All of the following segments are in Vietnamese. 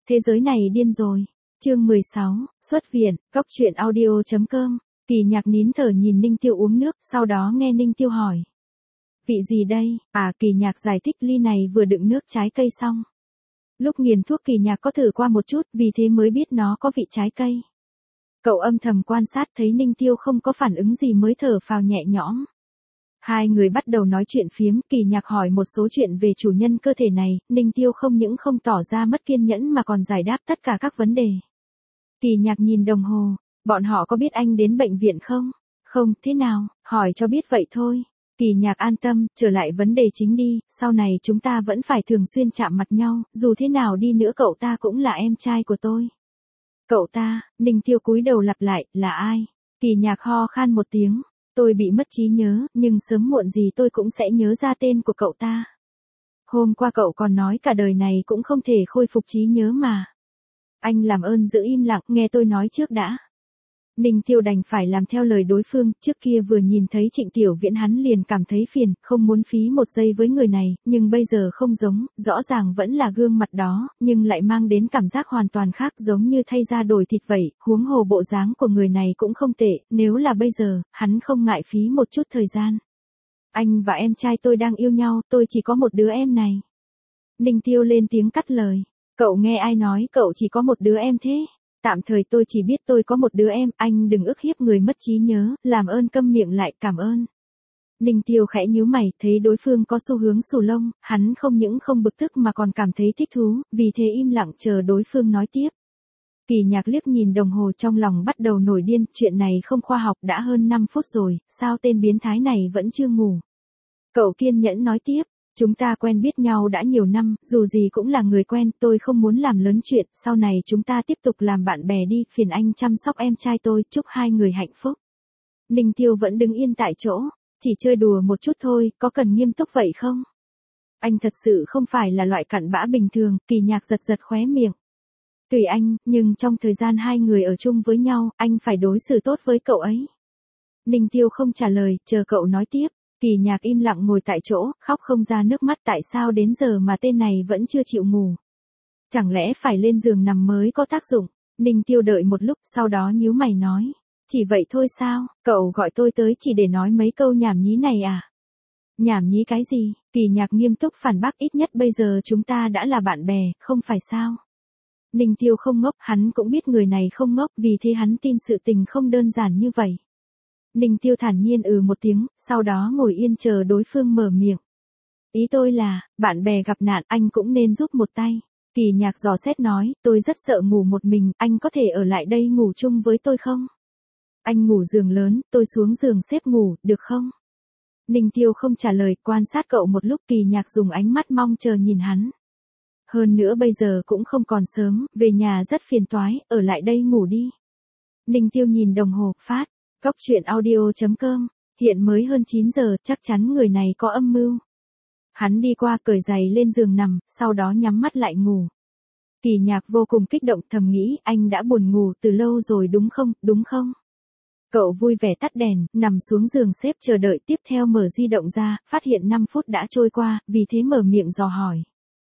Thế giới này điên rồi. Chương 16, xuất viện, góc truyện audio.com. Kỳ Nhạc nín thở nhìn Ninh Tiêu uống nước, sau đó nghe Ninh Tiêu hỏi. Vị gì đây? Kỳ Nhạc giải thích ly này vừa đựng nước trái cây xong. Lúc nghiền thuốc Kỳ Nhạc có thử qua một chút, vì thế mới biết nó có vị trái cây. Cậu âm thầm quan sát thấy Ninh Tiêu không có phản ứng gì mới thở phào nhẹ nhõm. Hai người bắt đầu nói chuyện phiếm, Kỳ Nhạc hỏi một số chuyện về chủ nhân cơ thể này, Ninh Tiêu không những không tỏ ra mất kiên nhẫn mà còn giải đáp tất cả các vấn đề. Kỳ Nhạc nhìn đồng hồ, bọn họ có biết anh đến bệnh viện không? Không, thế nào, hỏi cho biết vậy thôi. Kỳ Nhạc an tâm, trở lại vấn đề chính đi, sau này chúng ta vẫn phải thường xuyên chạm mặt nhau, dù thế nào đi nữa cậu ta cũng là em trai của tôi. Cậu ta, Ninh Tiêu cúi đầu lặp lại, là ai? Kỳ Nhạc ho khan một tiếng, tôi bị mất trí nhớ, nhưng sớm muộn gì tôi cũng sẽ nhớ ra tên của cậu ta. Hôm qua cậu còn nói cả đời này cũng không thể khôi phục trí nhớ mà. Anh làm ơn giữ im lặng, nghe tôi nói trước đã. Ninh Tiêu đành phải làm theo lời đối phương, trước kia vừa nhìn thấy Trịnh Tiểu Viễn hắn liền cảm thấy phiền, không muốn phí một giây với người này, nhưng bây giờ không giống, rõ ràng vẫn là gương mặt đó, nhưng lại mang đến cảm giác hoàn toàn khác giống như thay da đổi thịt vậy, huống hồ bộ dáng của người này cũng không tệ, nếu là bây giờ, hắn không ngại phí một chút thời gian. Anh và em trai tôi đang yêu nhau, tôi chỉ có một đứa em này. Ninh Tiêu lên tiếng cắt lời, cậu nghe ai nói cậu chỉ có một đứa em thế? Tạm thời tôi chỉ biết tôi có một đứa em, anh đừng ức hiếp người mất trí nhớ, làm ơn câm miệng lại, cảm ơn. Ninh Tiêu khẽ nhíu mày, thấy đối phương có xu hướng xù lông, hắn không những không bực tức mà còn cảm thấy thích thú, vì thế im lặng chờ đối phương nói tiếp. Kỳ Nhạc liếc nhìn đồng hồ trong lòng bắt đầu nổi điên, chuyện này không khoa học, đã hơn 5 phút rồi, sao tên biến thái này vẫn chưa ngủ. Cậu kiên nhẫn nói tiếp. Chúng ta quen biết nhau đã nhiều năm, dù gì cũng là người quen, tôi không muốn làm lớn chuyện, sau này chúng ta tiếp tục làm bạn bè đi, phiền anh chăm sóc em trai tôi, chúc hai người hạnh phúc. Ninh Tiêu vẫn đứng yên tại chỗ, chỉ chơi đùa một chút thôi, có cần nghiêm túc vậy không? Anh thật sự không phải là loại cặn bã bình thường, Kỳ Nhạc giật giật khóe miệng. Tùy anh, nhưng trong thời gian hai người ở chung với nhau, anh phải đối xử tốt với cậu ấy. Ninh Tiêu không trả lời, chờ cậu nói tiếp. Kỳ Nhạc im lặng ngồi tại chỗ, khóc không ra nước mắt, tại sao đến giờ mà tên này vẫn chưa chịu ngủ. Chẳng lẽ phải lên giường nằm mới có tác dụng? Ninh Tiêu đợi một lúc, sau đó nhíu mày nói. Chỉ vậy thôi sao, cậu gọi tôi tới chỉ để nói mấy câu nhảm nhí này à? Nhảm nhí cái gì? Kỳ Nhạc nghiêm túc phản bác, ít nhất bây giờ chúng ta đã là bạn bè, không phải sao? Ninh Tiêu không ngốc, hắn cũng biết người này không ngốc, vì thế hắn tin sự tình không đơn giản như vậy. Ninh Tiêu thản nhiên một tiếng, sau đó ngồi yên chờ đối phương mở miệng. Ý tôi là, bạn bè gặp nạn, anh cũng nên giúp một tay. Kỳ Nhạc dò xét nói, tôi rất sợ ngủ một mình, anh có thể ở lại đây ngủ chung với tôi không? Anh ngủ giường lớn, tôi xuống giường xếp ngủ, được không? Ninh Tiêu không trả lời, quan sát cậu một lúc. Kỳ Nhạc dùng ánh mắt mong chờ nhìn hắn. Hơn nữa bây giờ cũng không còn sớm, về nhà rất phiền toái, ở lại đây ngủ đi. Ninh Tiêu nhìn đồng hồ, phát. Góc truyện audio.com, hiện mới hơn 9 giờ, chắc chắn người này có âm mưu. Hắn đi qua cởi giày lên giường nằm, sau đó nhắm mắt lại ngủ. Kỳ Nhạc vô cùng kích động, thầm nghĩ, anh đã buồn ngủ từ lâu rồi đúng không? Cậu vui vẻ tắt đèn, nằm xuống giường xếp chờ đợi, tiếp theo mở di động ra, phát hiện 5 phút đã trôi qua, vì thế mở miệng dò hỏi.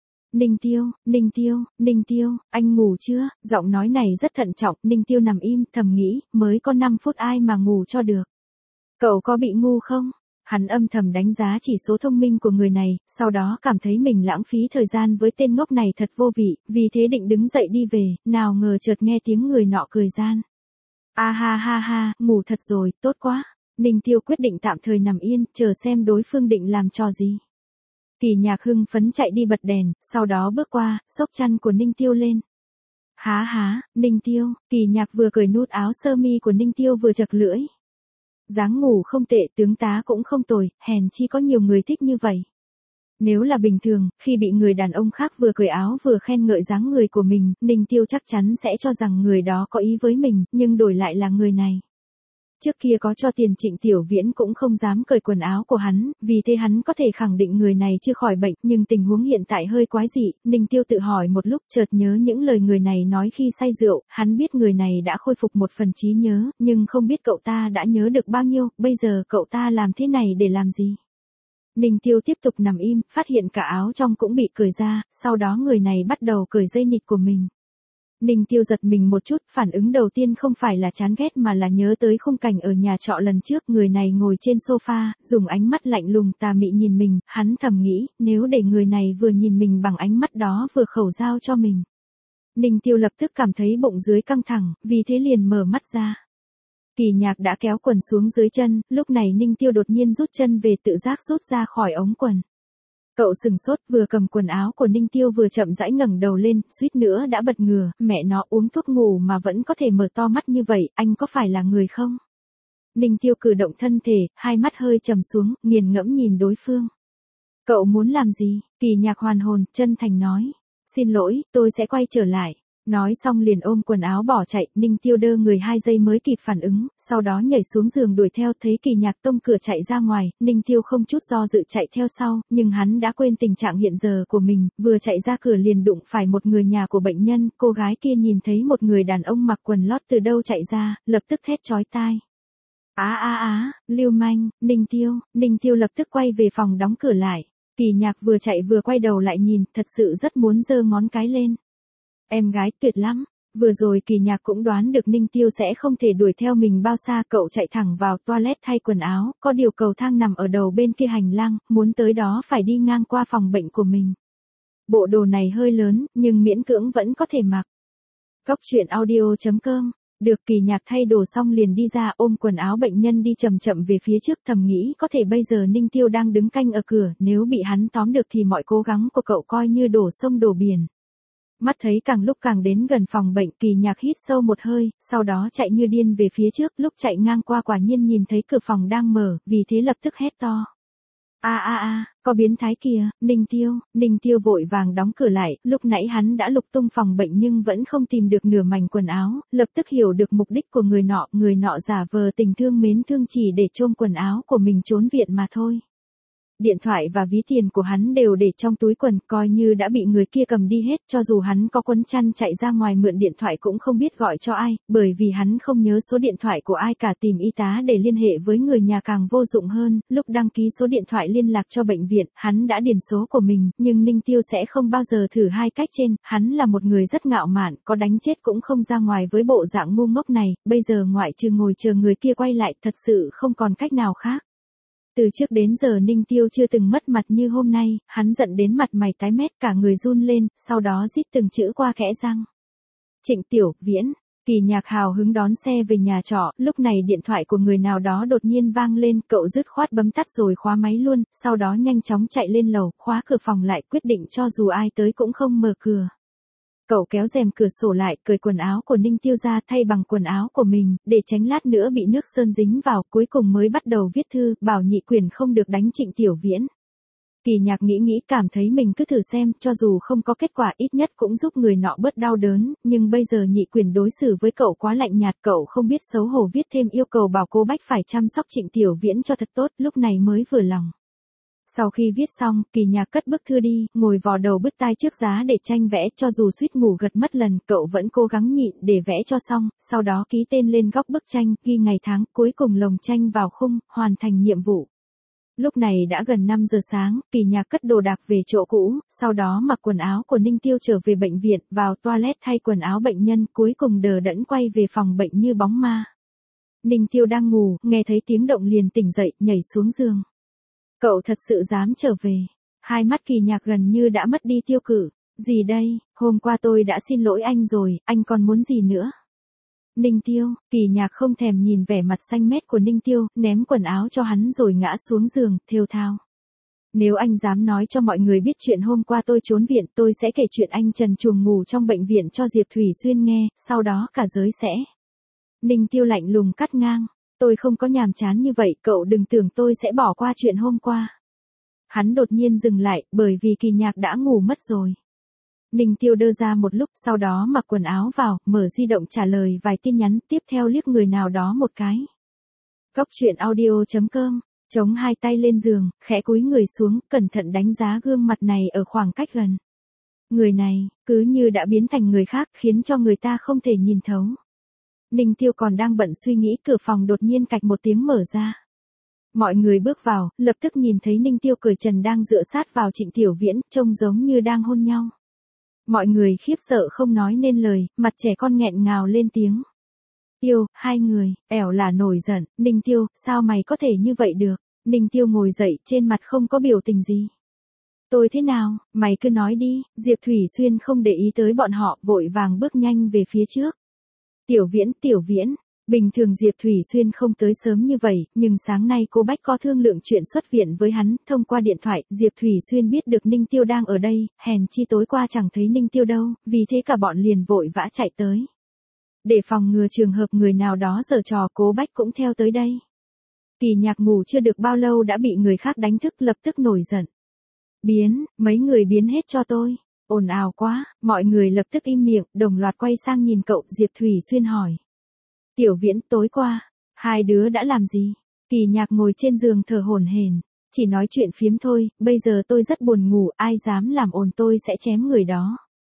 Ninh Tiêu, anh ngủ chưa? Giọng nói này rất thận trọng, Ninh Tiêu nằm im, thầm nghĩ, mới có 5 phút ai mà ngủ cho được. Cậu có bị ngu không? Hắn âm thầm đánh giá chỉ số thông minh của người này, sau đó cảm thấy mình lãng phí thời gian với tên ngốc này thật vô vị, vì thế định đứng dậy đi về, nào ngờ chợt nghe tiếng người nọ cười gian. Ha, ngủ thật rồi, tốt quá. Ninh Tiêu quyết định tạm thời nằm yên, chờ xem đối phương định làm trò gì. Kỳ Nhạc hưng phấn chạy đi bật đèn, sau đó bước qua, xốc chăn của Ninh Tiêu lên. Há, Ninh Tiêu, Kỳ Nhạc vừa cởi nút áo sơ mi của Ninh Tiêu vừa chật lưỡi. Dáng ngủ không tệ, tướng tá cũng không tồi, hèn chi có nhiều người thích như vậy. Nếu là bình thường, khi bị người đàn ông khác vừa cởi áo vừa khen ngợi dáng người của mình, Ninh Tiêu chắc chắn sẽ cho rằng người đó có ý với mình, nhưng đổi lại là người này. Trước kia có cho tiền Trịnh Tiểu Viễn cũng không dám cởi quần áo của hắn, vì thế hắn có thể khẳng định người này chưa khỏi bệnh, nhưng tình huống hiện tại hơi quái dị, Ninh Tiêu tự hỏi một lúc chợt nhớ những lời người này nói khi say rượu, hắn biết người này đã khôi phục một phần trí nhớ, nhưng không biết cậu ta đã nhớ được bao nhiêu, bây giờ cậu ta làm thế này để làm gì? Ninh Tiêu tiếp tục nằm im, phát hiện cả áo trong cũng bị cởi ra, sau đó người này bắt đầu cởi dây nịt của mình. Ninh Tiêu giật mình một chút, phản ứng đầu tiên không phải là chán ghét mà là nhớ tới khung cảnh ở nhà trọ lần trước, người này ngồi trên sofa, dùng ánh mắt lạnh lùng tà mị nhìn mình, hắn thầm nghĩ, nếu để người này vừa nhìn mình bằng ánh mắt đó vừa khẩu giao cho mình. Ninh Tiêu lập tức cảm thấy bụng dưới căng thẳng, vì thế liền mở mắt ra. Kỳ Nhạc đã kéo quần xuống dưới chân, lúc này Ninh Tiêu đột nhiên rút chân về tự giác rút ra khỏi ống quần. Cậu sừng sốt vừa cầm quần áo của Ninh Tiêu vừa chậm rãi ngẩng đầu lên, suýt nữa đã bật ngửa, mẹ nó uống thuốc ngủ mà vẫn có thể mở to mắt như vậy, anh có phải là người không? Ninh Tiêu cử động thân thể, hai mắt hơi trầm xuống, nghiền ngẫm nhìn đối phương. Cậu muốn làm gì? Kỳ Nhạc hoàn hồn, chân thành nói. Xin lỗi, tôi sẽ quay trở lại. Nói xong liền ôm quần áo bỏ chạy, Ninh Tiêu đơ người 2 giây mới kịp phản ứng, sau đó nhảy xuống giường đuổi theo, thấy Kỳ Nhạc tông cửa chạy ra ngoài, Ninh Tiêu không chút do dự chạy theo sau, nhưng hắn đã quên tình trạng hiện giờ của mình, vừa chạy ra cửa liền đụng phải một người nhà của bệnh nhân, cô gái kia nhìn thấy một người đàn ông mặc quần lót từ đâu chạy ra, lập tức thét chói tai. Lưu manh, Ninh Tiêu lập tức quay về phòng đóng cửa lại. Kỳ Nhạc vừa chạy vừa quay đầu lại nhìn, thật sự rất muốn giơ ngón cái lên. Em gái tuyệt lắm. Vừa rồi Kỳ Nhạc cũng đoán được Ninh Tiêu sẽ không thể đuổi theo mình bao xa, cậu chạy thẳng vào toilet thay quần áo, có điều cầu thang nằm ở đầu bên kia hành lang, muốn tới đó phải đi ngang qua phòng bệnh của mình. Bộ đồ này hơi lớn, nhưng miễn cưỡng vẫn có thể mặc. Cóc truyện audio.com. Được. Kỳ Nhạc thay đồ xong liền đi ra, ôm quần áo bệnh nhân đi chậm chậm về phía trước, thầm nghĩ có thể bây giờ Ninh Tiêu đang đứng canh ở cửa, nếu bị hắn tóm được thì mọi cố gắng của cậu coi như đổ sông đổ biển. Mắt thấy càng lúc càng đến gần phòng bệnh, Kỳ Nhạc hít sâu một hơi, sau đó chạy như điên về phía trước, lúc chạy ngang qua quả nhiên nhìn thấy cửa phòng đang mở, vì thế lập tức hét to. Có biến thái kìa, Ninh Tiêu vội vàng đóng cửa lại, lúc nãy hắn đã lục tung phòng bệnh nhưng vẫn không tìm được nửa mảnh quần áo, lập tức hiểu được mục đích của người nọ giả vờ tình thương mến thương chỉ để chôm quần áo của mình trốn viện mà thôi. Điện thoại và ví tiền của hắn đều để trong túi quần, coi như đã bị người kia cầm đi hết, cho dù hắn có quấn chăn chạy ra ngoài mượn điện thoại cũng không biết gọi cho ai, bởi vì hắn không nhớ số điện thoại của ai cả, tìm y tá để liên hệ với người nhà càng vô dụng hơn, lúc đăng ký số điện thoại liên lạc cho bệnh viện, hắn đã điền số của mình, nhưng Ninh Tiêu sẽ không bao giờ thử hai cách trên, hắn là một người rất ngạo mạn, có đánh chết cũng không ra ngoài với bộ dạng ngu ngốc này, bây giờ ngoại trừ ngồi chờ người kia quay lại, thật sự không còn cách nào khác. Từ trước đến giờ Ninh Tiêu chưa từng mất mặt như hôm nay, hắn giận đến mặt mày tái mét, cả người run lên, sau đó rít từng chữ qua kẽ răng. Trịnh Tiểu Viễn. Kỳ Nhạc hào hứng đón xe về nhà trọ, lúc này điện thoại của người nào đó đột nhiên vang lên, cậu dứt khoát bấm tắt rồi khóa máy luôn, sau đó nhanh chóng chạy lên lầu, khóa cửa phòng lại, quyết định cho dù ai tới cũng không mở cửa. Cậu kéo rèm cửa sổ lại, cởi quần áo của Ninh Tiêu ra thay bằng quần áo của mình, để tránh lát nữa bị nước sơn dính vào, cuối cùng mới bắt đầu viết thư, bảo nhị quyền không được đánh Trịnh Tiểu Viễn. Kỳ Nhạc nghĩ cảm thấy mình cứ thử xem, cho dù không có kết quả ít nhất cũng giúp người nọ bớt đau đớn, nhưng bây giờ nhị quyền đối xử với cậu quá lạnh nhạt, cậu không biết xấu hổ viết thêm yêu cầu bảo cô Bách phải chăm sóc Trịnh Tiểu Viễn cho thật tốt, lúc này mới vừa lòng. Sau khi viết xong, Kỳ Nhạc cất bức thư đi, ngồi vò đầu bứt tai trước giá để tranh vẽ, cho dù suýt ngủ gật mất lần, cậu vẫn cố gắng nhịn để vẽ cho xong, sau đó ký tên lên góc bức tranh, ghi ngày tháng, cuối cùng lồng tranh vào khung, hoàn thành nhiệm vụ. Lúc này đã gần 5 giờ sáng, Kỳ Nhạc cất đồ đạc về chỗ cũ, sau đó mặc quần áo của Ninh Tiêu trở về bệnh viện, vào toilet thay quần áo bệnh nhân, cuối cùng đờ đẫn quay về phòng bệnh như bóng ma. Ninh Tiêu đang ngủ, nghe thấy tiếng động liền tỉnh dậy, nhảy xuống giường. Cậu thật sự dám trở về. Hai mắt Kỳ Nhạc gần như đã mất đi tiêu cự. Gì đây, hôm qua tôi đã xin lỗi anh rồi, anh còn muốn gì nữa? Ninh Tiêu. Kỳ Nhạc không thèm nhìn vẻ mặt xanh mét của Ninh Tiêu, ném quần áo cho hắn rồi ngã xuống giường, thều thào. Nếu anh dám nói cho mọi người biết chuyện hôm qua tôi trốn viện, tôi sẽ kể chuyện anh trần truồng ngủ trong bệnh viện cho Diệp Thủy Xuyên nghe, sau đó cả giới sẽ. Ninh Tiêu lạnh lùng cắt ngang. Tôi không có nhàm chán như vậy, cậu đừng tưởng tôi sẽ bỏ qua chuyện hôm qua. Hắn đột nhiên dừng lại, bởi vì Kỳ Nhạc đã ngủ mất rồi. Ninh Tiêu đơ ra một lúc, sau đó mặc quần áo vào, mở di động trả lời vài tin nhắn, tiếp theo liếc người nào đó một cái. Cóc truyện audio.com, chống hai tay lên giường, khẽ cúi người xuống, cẩn thận đánh giá gương mặt này ở khoảng cách gần. Người này, cứ như đã biến thành người khác, khiến cho người ta không thể nhìn thấu. Ninh Tiêu còn đang bận suy nghĩ, cửa phòng đột nhiên cạch một tiếng mở ra. Mọi người bước vào, lập tức nhìn thấy Ninh Tiêu cởi trần đang dựa sát vào Trịnh Tiểu Viễn, trông giống như đang hôn nhau. Mọi người khiếp sợ không nói nên lời, mặt trẻ con nghẹn ngào lên tiếng. Tiêu, hai người, ẻo là nổi giận, Ninh Tiêu, sao mày có thể như vậy được? Ninh Tiêu ngồi dậy trên mặt không có biểu tình gì. Tôi thế nào, mày cứ nói đi, Diệp Thủy Xuyên không để ý tới bọn họ, vội vàng bước nhanh về phía trước. Tiểu Viễn, bình thường Diệp Thủy Xuyên không tới sớm như vậy, nhưng sáng nay cô Bách có thương lượng chuyện xuất viện với hắn, thông qua điện thoại, Diệp Thủy Xuyên biết được Ninh Tiêu đang ở đây, hèn chi tối qua chẳng thấy Ninh Tiêu đâu, vì thế cả bọn liền vội vã chạy tới. Để phòng ngừa trường hợp người nào đó giở trò, Cố Bách cũng theo tới đây. Kỳ Nhạc ngủ chưa được bao lâu đã bị người khác đánh thức, lập tức nổi giận. Mấy người biến hết cho tôi. Ồn ào quá, mọi người lập tức im miệng, đồng loạt quay sang nhìn cậu. Diệp Thủy Xuyên hỏi. Tiểu Viễn, tối qua, hai đứa đã làm gì? Kỳ Nhạc ngồi trên giường thở hổn hển. Chỉ nói chuyện phiếm thôi, bây giờ tôi rất buồn ngủ, ai dám làm ồn tôi sẽ chém người đó.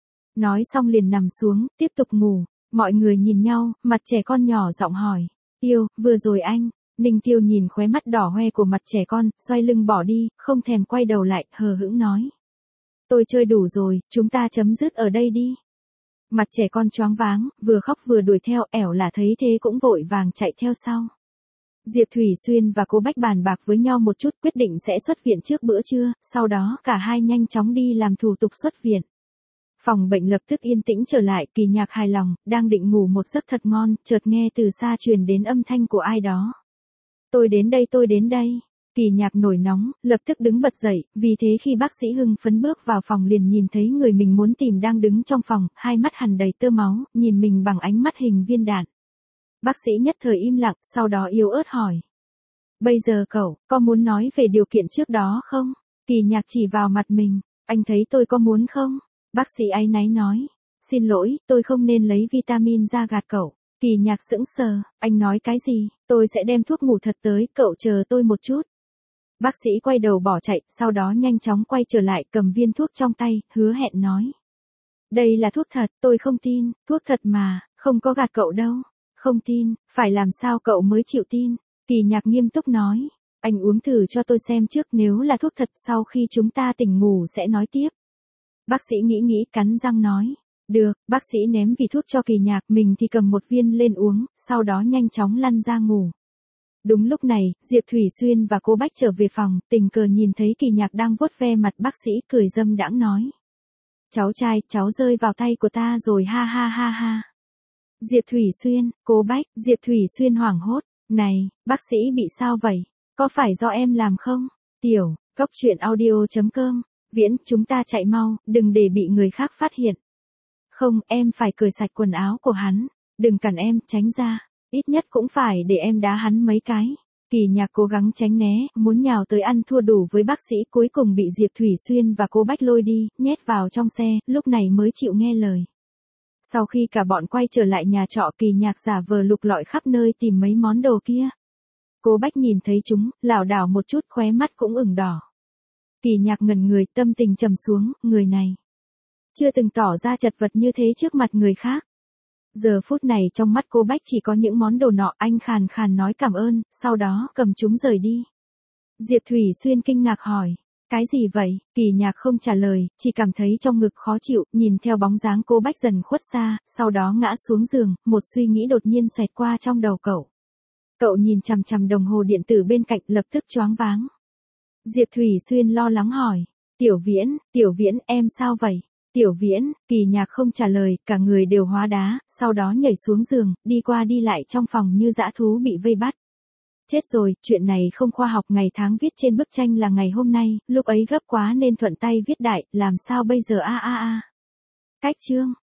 Nói xong liền nằm xuống, tiếp tục ngủ. Mọi người nhìn nhau, mặt trẻ con nhỏ giọng hỏi. Tiêu, vừa rồi anh. Ninh Tiêu nhìn khóe mắt đỏ hoe của mặt trẻ con, xoay lưng bỏ đi, không thèm quay đầu lại, hờ hững nói. Tôi chơi đủ rồi, chúng ta chấm dứt ở đây đi. Mặt trẻ con choáng váng, vừa khóc vừa đuổi theo, ẻo là thấy thế cũng vội vàng chạy theo sau. Diệp Thủy Xuyên và cô Bách bàn bạc với nhau một chút, quyết định sẽ xuất viện trước bữa trưa, sau đó cả hai nhanh chóng đi làm thủ tục xuất viện. Phòng bệnh lập tức yên tĩnh trở lại, Kỳ Nhạc hài lòng, đang định ngủ một giấc thật ngon, chợt nghe từ xa truyền đến âm thanh của ai đó. Tôi đến đây. Kỳ Nhạc nổi nóng, lập tức đứng bật dậy, vì thế khi bác sĩ hưng phấn bước vào phòng liền nhìn thấy người mình muốn tìm đang đứng trong phòng, hai mắt hằn đầy tơ máu, nhìn mình bằng ánh mắt hình viên đạn. Bác sĩ nhất thời im lặng, sau đó yếu ớt hỏi. Bây giờ cậu, có muốn nói về điều kiện trước đó không? Kỳ Nhạc chỉ vào mặt mình, anh thấy tôi có muốn không? Bác sĩ áy náy nói. Xin lỗi, tôi không nên lấy vitamin ra gạt cậu. Kỳ Nhạc sững sờ, anh nói cái gì? Tôi sẽ đem thuốc ngủ thật tới, cậu chờ tôi một chút. Bác sĩ quay đầu bỏ chạy, sau đó nhanh chóng quay trở lại, cầm viên thuốc trong tay, hứa hẹn nói. Đây là thuốc thật, tôi không tin, thuốc thật mà, không có gạt cậu đâu. Không tin, phải làm sao cậu mới chịu tin? Kỳ Nhạc nghiêm túc nói. Anh uống thử cho tôi xem trước, nếu là thuốc thật sau khi chúng ta tỉnh ngủ sẽ nói tiếp. Bác sĩ nghĩ cắn răng nói. Được, bác sĩ ném vỉ thuốc cho Kỳ Nhạc, mình thì cầm một viên lên uống, sau đó nhanh chóng lăn ra ngủ. Đúng lúc này, Diệp Thủy Xuyên và cô Bách trở về phòng, tình cờ nhìn thấy Kỳ Nhạc đang vuốt ve mặt bác sĩ, cười dâm đãng nói. Cháu trai, cháu rơi vào tay của ta rồi, ha ha ha ha. Diệp Thủy Xuyên, cô Bách, Diệp Thủy Xuyên hoảng hốt. Này, bác sĩ bị sao vậy? Có phải do em làm không? Tiểu, coctruyện.audio.com. Viễn, chúng ta chạy mau, đừng để bị người khác phát hiện. Không, em phải cởi sạch quần áo của hắn. Đừng cản em, tránh ra. Ít nhất cũng phải để em đá hắn mấy cái. Kỳ Nhạc cố gắng tránh né, muốn nhào tới ăn thua đủ với bác sĩ, cuối cùng bị Diệp Thủy Xuyên và cô Bách lôi đi, nhét vào trong xe, lúc này mới chịu nghe lời. Sau khi cả bọn quay trở lại nhà trọ, Kỳ Nhạc giả vờ lục lọi khắp nơi tìm mấy món đồ kia. Cô Bách nhìn thấy chúng, lảo đảo một chút, khóe mắt cũng ửng đỏ. Kỳ Nhạc ngẩn người, tâm tình trầm xuống, người này chưa từng tỏ ra chật vật như thế trước mặt người khác. Giờ phút này trong mắt cô Bách chỉ có những món đồ nọ, anh khàn khàn nói cảm ơn, sau đó cầm chúng rời đi. Diệp Thủy Xuyên kinh ngạc hỏi, cái gì vậy? Kỳ Nhạc không trả lời, chỉ cảm thấy trong ngực khó chịu, nhìn theo bóng dáng cô Bách dần khuất xa, sau đó ngã xuống giường, một suy nghĩ đột nhiên xoẹt qua trong đầu cậu. Cậu nhìn chằm chằm đồng hồ điện tử bên cạnh, lập tức choáng váng. Diệp Thủy Xuyên lo lắng hỏi, Tiểu Viễn, em sao vậy? Tiểu Viễn, Kỳ Nhạc không trả lời, cả người đều hóa đá, sau đó nhảy xuống giường, đi qua đi lại trong phòng như dã thú bị vây bắt. Chết rồi, chuyện này không khoa học, ngày tháng viết trên bức tranh là ngày hôm nay, lúc ấy gấp quá nên thuận tay viết đại, làm sao bây giờ a. Cách chương